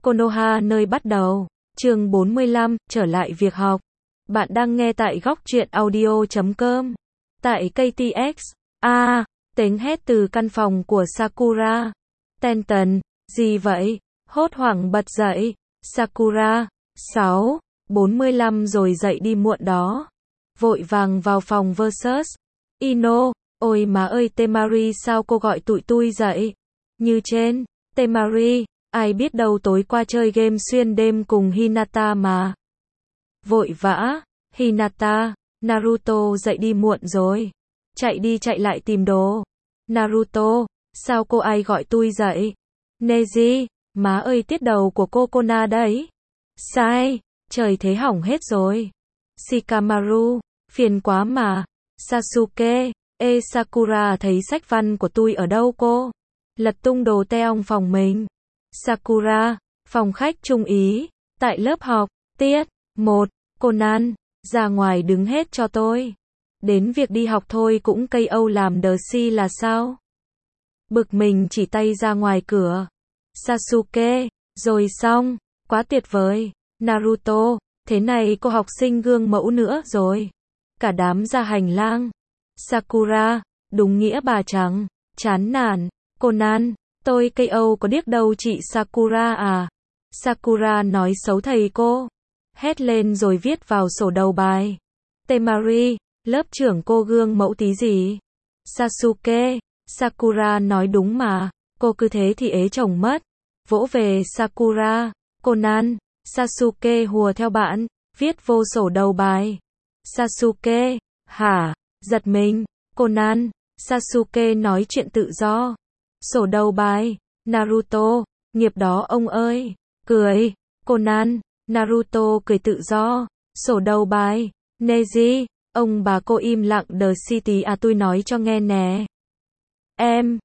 Konoha nơi bắt đầu. Chương 45, trở lại việc học. Bạn đang nghe tại góc truyện audio.com. Tại KTX. Tiếng hét từ căn phòng của Sakura. Tenton, gì vậy? Hốt hoảng bật dậy. Sakura, 45 rồi dậy đi muộn đó. Vội vàng vào phòng versus. Ino, ôi má ơi Temari sao cô gọi tụi tui dậy? Như trên, Temari, ai biết đâu tối qua chơi game xuyên đêm cùng Hinata mà. Vội vã, Hinata, Naruto dậy đi muộn rồi. Chạy đi chạy lại tìm đồ. Naruto, sao cô ai gọi tui dậy? Neji, má ơi tiết đầu của cô Kona đấy. Sai, trời thế hỏng hết rồi. Shikamaru, phiền quá mà. Sasuke, Sakura thấy sách văn của tui ở đâu cô? Lật tung đồ teong phòng mình. Sakura, phòng khách trung ý, tại lớp học, tiết 1, Conan, ra ngoài đứng hết cho tôi. Đến việc đi học thôi cũng cây âu làm đờ si là sao? Bực mình chỉ tay ra ngoài cửa. Sasuke, rồi xong, quá tuyệt vời. Naruto, thế này cô học sinh gương mẫu nữa rồi. Cả đám ra hành lang. Sakura, đúng nghĩa bà trắng, chán nản. Conan, tôi cây âu có điếc đâu chị Sakura à. Sakura nói xấu thầy cô. Hét lên rồi viết vào sổ đầu bài. Temari, lớp trưởng cô gương mẫu tí gì? Sasuke, Sakura nói đúng mà, cô cứ thế thì ế chồng mất. Vỗ về Sakura, Conan, Sasuke hùa theo bạn, viết vô sổ đầu bài. Sasuke, hả? Giật mình, Conan, Sasuke nói chuyện tự do. Sổ đầu bài, Naruto, nghiệp đó ông ơi, cười, Conan, Naruto cười tự do, sổ đầu bài, Neji, ông bà cô im lặng đờ si tí à tôi nói cho nghe nè. Em,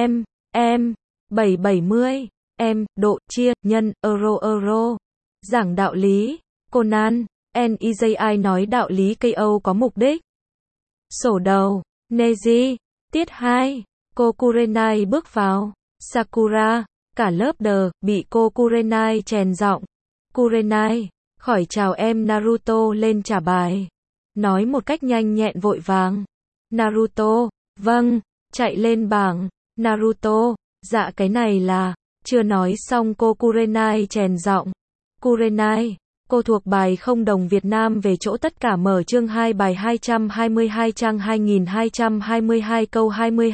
770, độ, chia, nhân, euro. Giảng đạo lý, Conan, Niji nói đạo lý KO có mục đích. Sổ đầu, Neji, tiết 2. Cô Kurenai bước vào. Sakura, cả lớp đờ, bị cô Kurenai chèn giọng. Kurenai, khỏi chào em Naruto lên trả bài. Nói một cách nhanh nhẹn vội vàng. Naruto, vâng, chạy lên bảng. Naruto, dạ cái này là, chưa nói xong cô Kurenai chèn giọng. Kurenai, cô thuộc bài không đồng Việt Nam về chỗ tất cả mở chương 2 bài 222 trang 2222 câu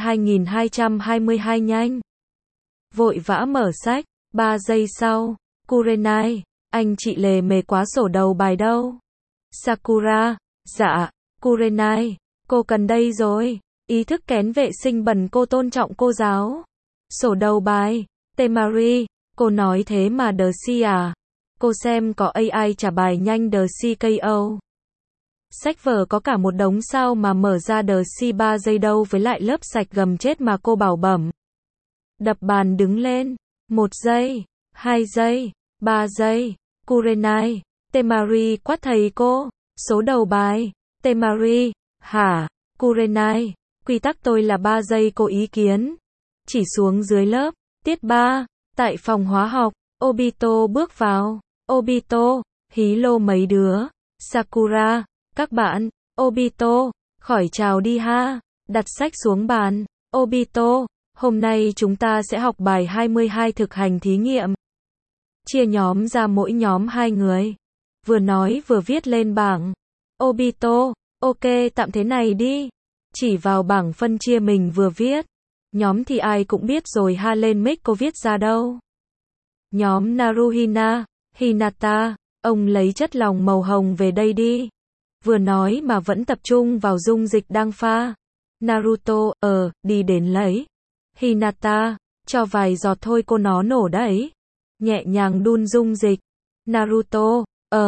2222 nhanh. Vội vã mở sách, 3 giây sau, Kurenai, anh chị lề mề quá sổ đầu bài đâu. Sakura, dạ, Kurenai, cô cần đây rồi, ý thức kén vệ sinh bẩn cô tôn trọng cô giáo. Sổ đầu bài, Temari, cô nói thế mà đờ si à. Cô xem có AI trả bài nhanh đờ si KO. Sách vở có cả một đống sao mà mở ra đờ si 3 giây đâu với lại lớp sạch gầm chết mà cô bảo bẩm. Đập bàn đứng lên. 1 giây, 2 giây, 3 giây. Kurenai, Temari quát thầy cô. Số đầu bài. Temari, hả? Kurenai, quy tắc tôi là 3 giây cô ý kiến. Chỉ xuống dưới lớp. Tiết 3, tại phòng hóa học, Obito bước vào. Obito, hí lô mấy đứa. Sakura, các bạn. Obito, khỏi chào đi ha. Đặt sách xuống bàn. Obito, hôm nay chúng ta sẽ học bài 22 thực hành thí nghiệm. Chia nhóm ra mỗi nhóm 2 người. Vừa nói vừa viết lên bảng. Obito, ok tạm thế này đi. Chỉ vào bảng phân chia mình vừa viết. Nhóm thì ai cũng biết rồi ha lên mic cô viết ra đâu. Nhóm Naruhina, Hinata, ông lấy chất lỏng màu hồng về đây đi. Vừa nói mà vẫn tập trung vào dung dịch đang pha. Naruto, đi đến lấy. Hinata, cho vài giọt thôi cô nó nổ đấy. Nhẹ nhàng đun dung dịch. Naruto,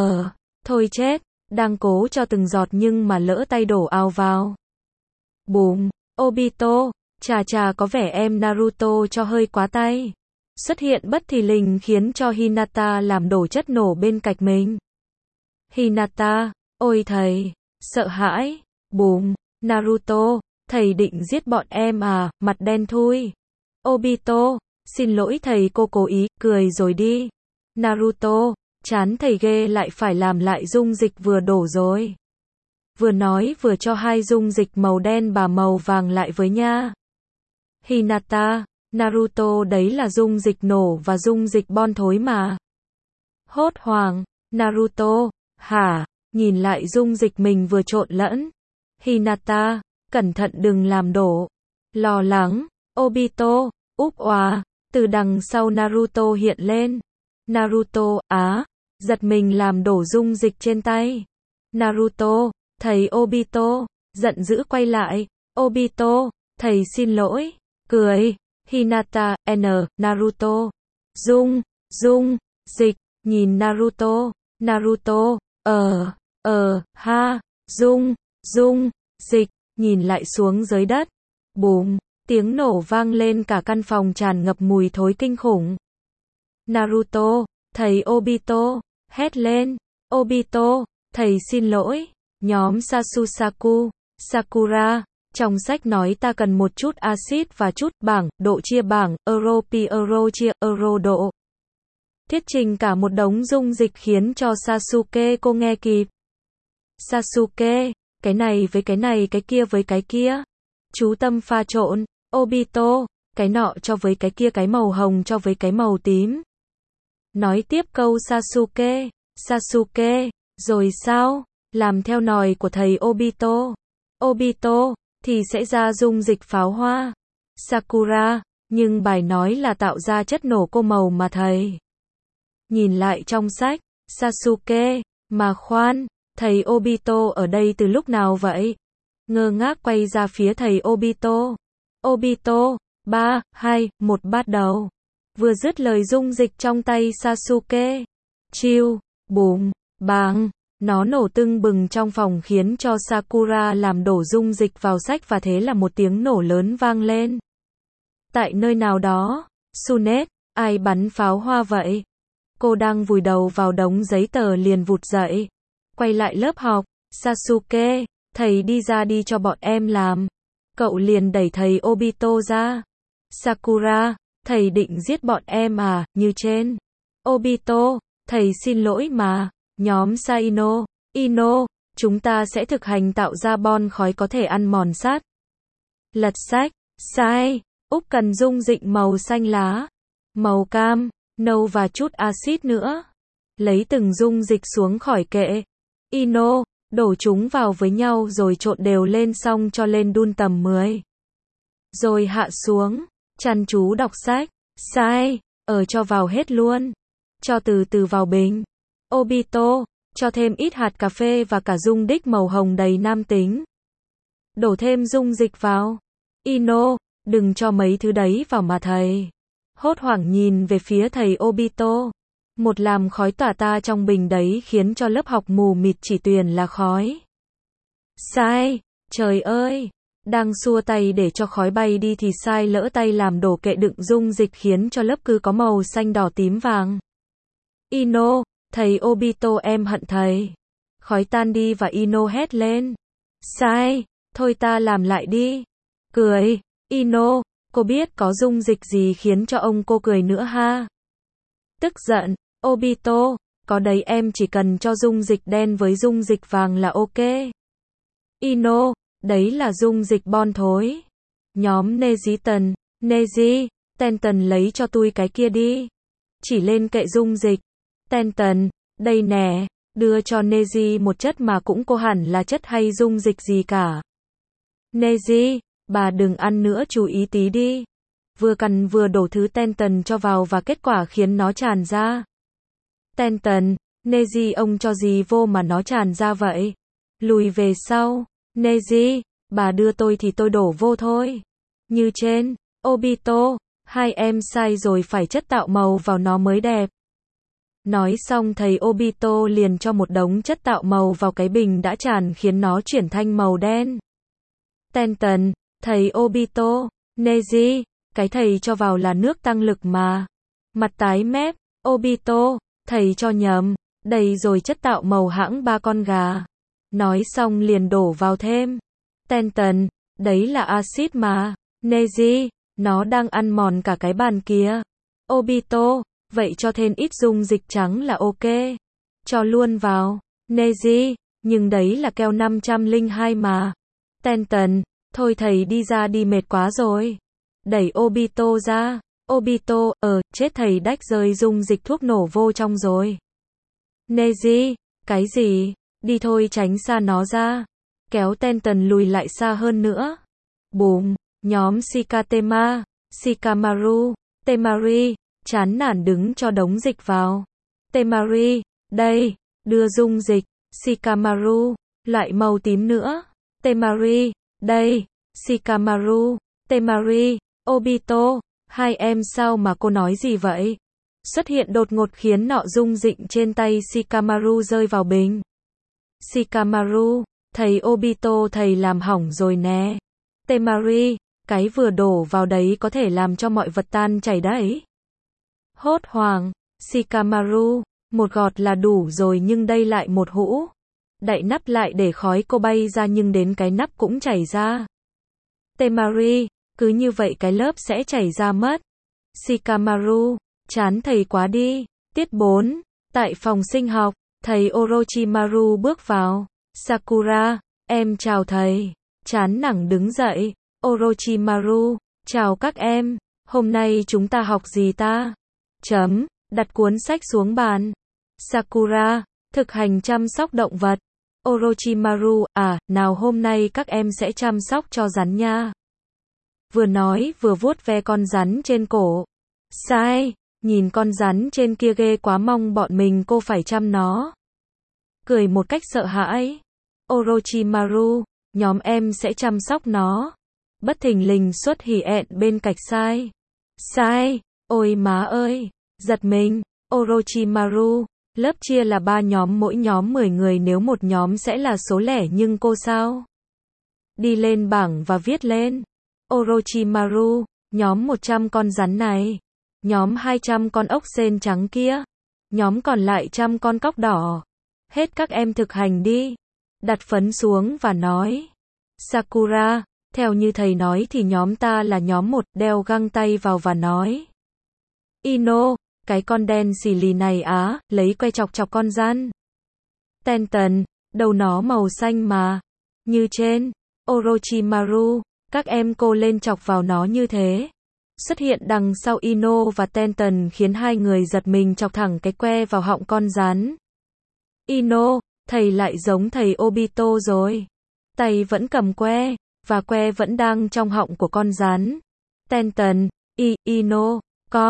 thôi chết, đang cố cho từng giọt nhưng mà lỡ tay đổ ào vào. Bùm, Obito, chà có vẻ em Naruto cho hơi quá tay. Xuất hiện bất thình lình khiến cho Hinata làm đổ chất nổ bên cạnh mình. Hinata, ôi thầy, sợ hãi. Bùm, Naruto, thầy định giết bọn em à, mặt đen thui. Obito, xin lỗi thầy cô cố ý, cười rồi đi. Naruto, chán thầy ghê lại phải làm lại dung dịch vừa đổ rồi. Vừa nói vừa cho hai dung dịch màu đen và màu vàng lại với nha. Hinata, Naruto đấy là dung dịch nổ và dung dịch bon thối mà. Hốt hoảng, Naruto, hả, nhìn lại dung dịch mình vừa trộn lẫn. Hinata, cẩn thận đừng làm đổ. Lo lắng, Obito, úp oà, từ đằng sau Naruto hiện lên. Naruto, giật mình làm đổ dung dịch trên tay. Naruto, thầy Obito, giận dữ quay lại. Obito, thầy xin lỗi, cười. Hinata, Naruto. Dung, dịch, nhìn Naruto. Naruto, dung, dịch, nhìn lại xuống dưới đất. Bùm, tiếng nổ vang lên cả căn phòng tràn ngập mùi thối kinh khủng. Naruto, thầy Obito, hét lên. Obito, thầy xin lỗi. Nhóm Sasusaku, Sakura, trong sách nói ta cần một chút axit và chút bảng, độ chia bảng, euro pi euro chia euro độ. Thuyết trình cả một đống dung dịch khiến cho Sasuke cô nghe kịp. Sasuke, cái này với cái này, cái kia với cái kia. Chú tâm pha trộn. Obito, cái nọ cho với cái kia, cái màu hồng cho với cái màu tím. Nói tiếp câu Sasuke. Sasuke, rồi sao? Làm theo nòi của thầy Obito. Obito, thì sẽ ra dung dịch pháo hoa. Sakura, nhưng bài nói là tạo ra chất nổ cô màu mà thầy. Nhìn lại trong sách, Sasuke, mà khoan, thầy Obito ở đây từ lúc nào vậy? Ngơ ngác quay ra phía thầy Obito. Obito, 3, 2, 1 bắt đầu. Vừa dứt lời dung dịch trong tay Sasuke. Chiu, bùm, bang. Nó nổ tưng bừng trong phòng khiến cho Sakura làm đổ dung dịch vào sách và thế là một tiếng nổ lớn vang lên. Tại nơi nào đó, Sunet, ai bắn pháo hoa vậy? Cô đang vùi đầu vào đống giấy tờ liền vụt dậy. Quay lại lớp học, Sasuke, thầy đi ra đi cho bọn em làm. Cậu liền đẩy thầy Obito ra. Sakura, thầy định giết bọn em à, như trên. Obito, thầy xin lỗi mà. Nhóm Saino, Ino, chúng ta sẽ thực hành tạo ra bon khói có thể ăn mòn sắt. Lật sách, sai, Úc cần dung dịch màu xanh lá, màu cam, nâu và chút axit nữa. Lấy từng dung dịch xuống khỏi kệ. Ino, đổ chúng vào với nhau rồi trộn đều lên xong cho lên đun tầm 10. Rồi hạ xuống, chăm chú đọc sách, sai, cho vào hết luôn. Cho từ từ vào bình. Obito, cho thêm ít hạt cà phê và cả dung đích màu hồng đầy nam tính. Đổ thêm dung dịch vào. Ino, đừng cho mấy thứ đấy vào mà thầy. Hốt hoảng nhìn về phía thầy Obito. Một làm khói tỏa ta trong bình đấy khiến cho lớp học mù mịt chỉ tuyền là khói. Sai, trời ơi. Đang xua tay để cho khói bay đi thì sai lỡ tay làm đổ kệ đựng dung dịch khiến cho lớp cứ có màu xanh đỏ tím vàng. Ino, thầy Obito em hận thầy. Khói tan đi và Ino hét lên. Sai, thôi ta làm lại đi. Cười, Ino, cô biết có dung dịch gì khiến cho ông cô cười nữa ha? Tức giận, Obito, có đấy em chỉ cần cho dung dịch đen với dung dịch vàng là ok. Ino, đấy là dung dịch bon thối. Nhóm Neji, Neji, Tenton lấy cho tôi cái kia đi. Chỉ lên kệ dung dịch. Tenton, đây nè, đưa cho Neji một chất mà cũng cô hẳn là chất hay dung dịch gì cả. Neji, bà đừng ăn nữa chú ý tí đi. Vừa cằn vừa đổ thứ Tenton cho vào và kết quả khiến nó tràn ra. Tenton, Neji ông cho gì vô mà nó tràn ra vậy? Lùi về sau. Neji, bà đưa tôi thì tôi đổ vô thôi. Như trên, Obito, hai em sai rồi phải chất tạo màu vào nó mới đẹp. Nói xong thầy Obito liền cho một đống chất tạo màu vào cái bình đã tràn khiến nó chuyển thành màu đen. Tenton, thầy Obito, Neji, cái thầy cho vào là nước tăng lực mà. Mặt tái mép, Obito, thầy cho nhầm, đầy rồi chất tạo màu hãng ba con gà. Nói xong liền đổ vào thêm. Tenton, đấy là axit mà. Neji, nó đang ăn mòn cả cái bàn kia. Obito, Vậy cho thêm ít dung dịch trắng là ok. Cho luôn vào. Neji, nhưng đấy là keo 502 mà. Tenton, thôi thầy đi ra đi mệt quá rồi. Đẩy Obito ra. Obito, chết thầy đách rơi dung dịch thuốc nổ vô trong rồi. Neji, cái gì? Đi thôi tránh xa nó ra. Kéo Tenton lùi lại xa hơn nữa. Bùm, nhóm Shikatema, Shikamaru, Temari, chán nản đứng cho đống dịch vào. Temari, đây, đưa dung dịch. Shikamaru, loại màu tím nữa. Temari, đây. Shikamaru, Temari, Obito, hai em sao mà cô nói gì vậy? Xuất hiện đột ngột khiến nọ dung dịch trên tay Shikamaru rơi vào bình. Shikamaru, thầy Obito thầy làm hỏng rồi nè. Temari, cái vừa đổ vào đấy có thể làm cho mọi vật tan chảy đấy. Hốt hoảng, Shikamaru, một gọt là đủ rồi nhưng đây lại một hũ. Đậy nắp lại để khói cô bay ra nhưng đến cái nắp cũng chảy ra. Temari, cứ như vậy cái lớp sẽ chảy ra mất. Shikamaru, chán thầy quá đi. Tiết 4, tại phòng sinh học, thầy Orochimaru bước vào. Sakura, em chào thầy. Chán nản đứng dậy. Orochimaru, chào các em. Hôm nay chúng ta học gì ta? Đặt cuốn sách xuống bàn. Sakura, thực hành chăm sóc động vật. Orochimaru, nào hôm nay các em sẽ chăm sóc cho rắn nha. Vừa nói vừa vuốt ve con rắn trên cổ. Sai, nhìn con rắn trên kia ghê quá mong bọn mình cô phải chăm nó. Cười một cách sợ hãi. Orochimaru, nhóm em sẽ chăm sóc nó. Bất thình lình xuất hỉ ẹn bên cạnh Sai. Sai, ôi má ơi, giật mình. Orochimaru, lớp chia là 3 nhóm mỗi nhóm 10 người nếu một nhóm sẽ là số lẻ nhưng cô sao? Đi lên bảng và viết lên. Orochimaru, nhóm 100 con rắn này. Nhóm 200 con ốc sên trắng kia. Nhóm còn lại 100 con cóc đỏ. Hết các em thực hành đi. Đặt phấn xuống và nói. Sakura, theo như thầy nói thì nhóm ta là nhóm 1, đeo găng tay vào và nói. Ino, cái con đen xì lì này lấy que chọc chọc con rắn. Tenton, đầu nó màu xanh mà. Như trên. Orochimaru, các em cô lên chọc vào nó như thế. Xuất hiện đằng sau Ino và Tenton khiến hai người giật mình chọc thẳng cái que vào họng con rắn. Ino, thầy lại giống thầy Obito rồi. Tay vẫn cầm que, và que vẫn đang trong họng của con rắn. Tenton, Ino,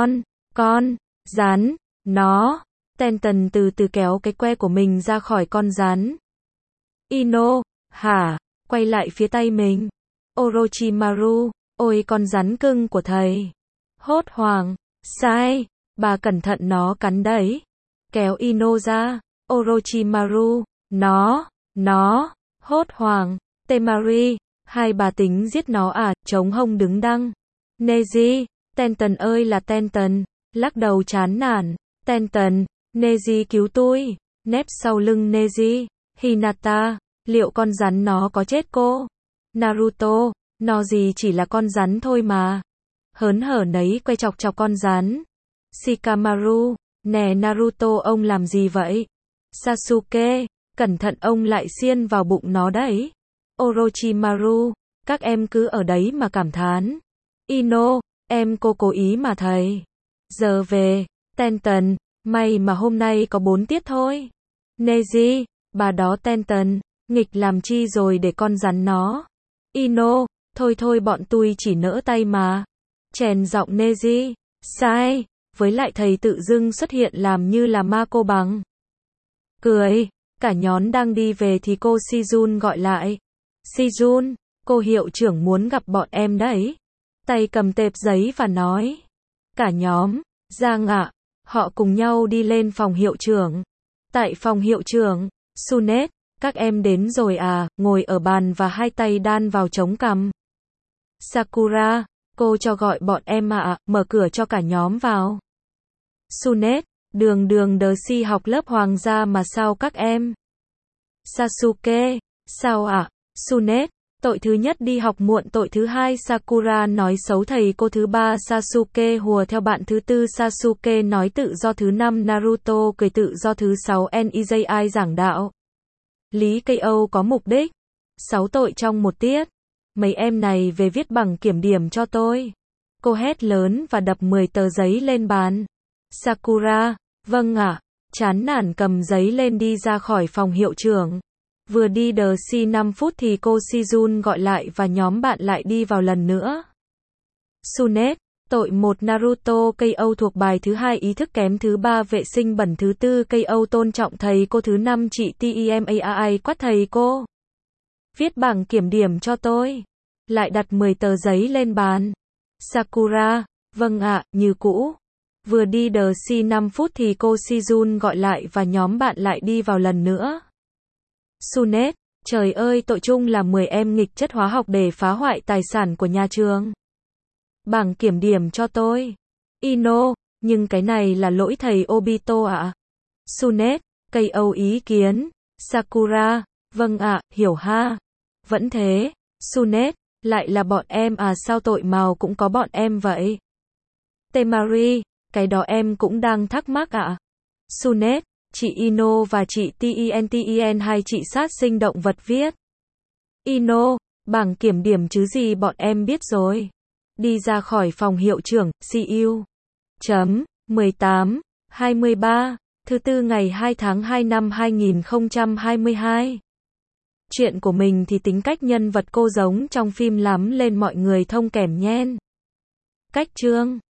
con, rắn, nó. Tenton từ từ kéo cái que của mình ra khỏi con rắn. Ino, hả, quay lại phía tay mình. Orochimaru, ôi con rắn cưng của thầy. Hốt hoảng, sai, bà cẩn thận nó cắn đấy. Kéo Ino ra. Orochimaru, nó, hốt hoảng. Temari, hai bà tính giết nó chống hông đứng đăng. Neji, Tenton ơi là Tenton, lắc đầu chán nản. Tenton, Neji cứu tôi. Nép sau lưng Neji. Hinata, liệu con rắn nó có chết cô? Naruto, nó gì chỉ là con rắn thôi mà. Hớn hở nấy quay chọc chọc con rắn. Shikamaru, nè Naruto ông làm gì vậy? Sasuke, cẩn thận ông lại xiên vào bụng nó đấy. Orochimaru, các em cứ ở đấy mà cảm thán. Ino, em cô cố ý mà thầy. Giờ về. Tenton, may mà hôm nay có 4 tiết thôi. Neji, bà đó Tenton, nghịch làm chi rồi để con rắn nó. Ino, thôi bọn tôi chỉ nỡ tay mà. Chèn giọng Neji. Sai, với lại thầy tự dưng xuất hiện làm như là ma cô bằng. Cười, cả nhóm đang đi về thì cô Sijun gọi lại. Sijun, cô hiệu trưởng muốn gặp bọn em đấy. Tay cầm tệp giấy và nói. Cả nhóm, Giang ạ, họ cùng nhau đi lên phòng hiệu trưởng. Tại phòng hiệu trưởng, Sunet, các em đến rồi ngồi ở bàn và hai tay đan vào chống cằm. Sakura, cô cho gọi bọn em mở cửa cho cả nhóm vào. Sunet, đường đờ si học lớp hoàng gia mà sao các em? Sasuke, sao Sunet, Tội thứ nhất đi học muộn. Tội thứ hai Sakura nói xấu thầy cô. Thứ ba Sasuke hùa theo bạn. Thứ tư Sasuke nói tự do. Thứ năm Naruto cười tự do. Thứ sáu Neji giảng đạo lý KO có mục đích. 6 tội trong một tiết. Mấy em này về viết bằng kiểm điểm cho tôi. Cô hét lớn và đập 10 tờ giấy lên bàn. Sakura, vâng ạ. Chán nản cầm giấy lên đi ra khỏi phòng hiệu trưởng. Vừa đi đờ si 5 phút thì cô Shizun gọi lại và nhóm bạn lại đi vào lần nữa. Tsunade, tội 1 Naruto KO thuộc bài. Thứ hai ý thức kém. Thứ ba vệ sinh bẩn. Thứ tư KO tôn trọng thầy cô. Thứ năm chị TEMAI quát thầy cô. Viết bảng kiểm điểm cho tôi. Lại đặt 10 tờ giấy lên bàn. Sakura, vâng ạ, như cũ. Vừa đi đờ si 5 phút thì cô Shizun gọi lại và nhóm bạn lại đi vào lần nữa. Tsunade, trời ơi tội chung là 10 em nghịch chất hóa học để phá hoại tài sản của nhà trường. Bảng kiểm điểm cho tôi. Ino, nhưng cái này là lỗi thầy Obito ạ. Tsunade, KO ý kiến. Sakura, vâng ạ, hiểu ha. Vẫn thế. Tsunade, lại là bọn em à, sao tội màu cũng có bọn em vậy? Temari, cái đó em cũng đang thắc mắc ạ. Tsunade, chị Ino và chị TEN hai chị sát sinh động vật viết. Ino, bảng kiểm điểm chứ gì, bọn em biết rồi. Đi ra khỏi phòng hiệu trưởng. CU. 18/23, thứ tư ngày 2 tháng 2 năm 2022. Chuyện của mình thì tính cách nhân vật cô giống trong phim lắm lên mọi người thông kèm nhen. Cách chương